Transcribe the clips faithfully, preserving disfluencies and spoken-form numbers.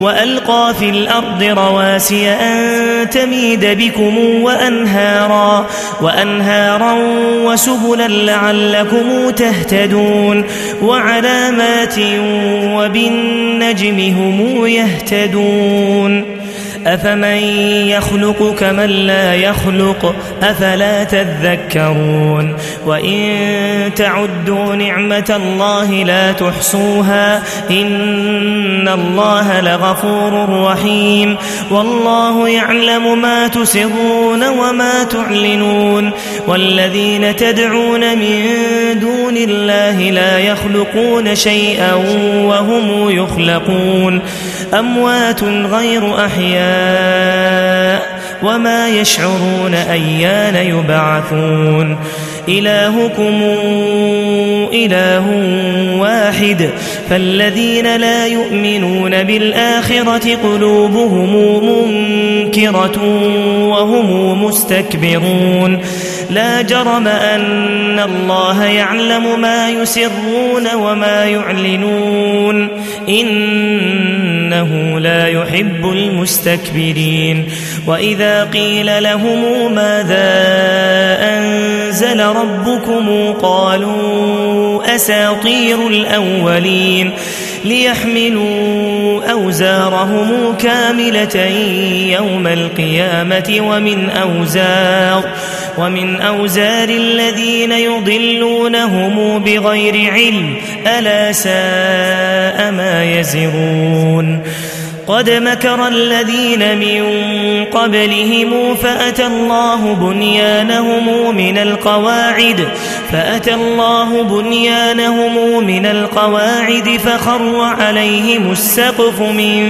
وألقى في الأرض رواسي أن تميد بكم وأنهارا, وأنهارا وسبلا لعلكم تهتدون وعلامات وبالنجم هم يهتدون أفمن يخلق كمن لا يخلق أفلا تذكرون وإن تعدوا نعمة الله لا تحصوها إن الله لغفور رحيم والله يعلم ما تسرون وما تعلنون والذين تدعون من دون الله لا يخلقون شيئا وهم يخلقون أموات غير أحياء وما يشعرون أيان يبعثون إلهكم إله واحد فالذين لا يؤمنون بالآخرة قلوبهم منكرة وهم مستكبرون لا جرم أن الله يعلم ما يسرون وما يعلنون إنه لا يحب المستكبرين وإذا قيل لهم ماذا أنزل ربكم قالوا أساطير الأولين ليحملوا أوزارهم كاملة يوم القيامة ومن أوزار ومن أوزار الذين يضلونهم بغير علم ألا ساء ما يزرون قد مكر الذين من قبلهم فأتى الله بنيانهم من القواعد فأتى الله بنيانهم من القواعد فخر عليهم السقف من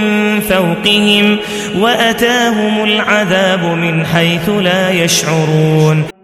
فوقهم وأتاهم العذاب من حيث لا يشعرون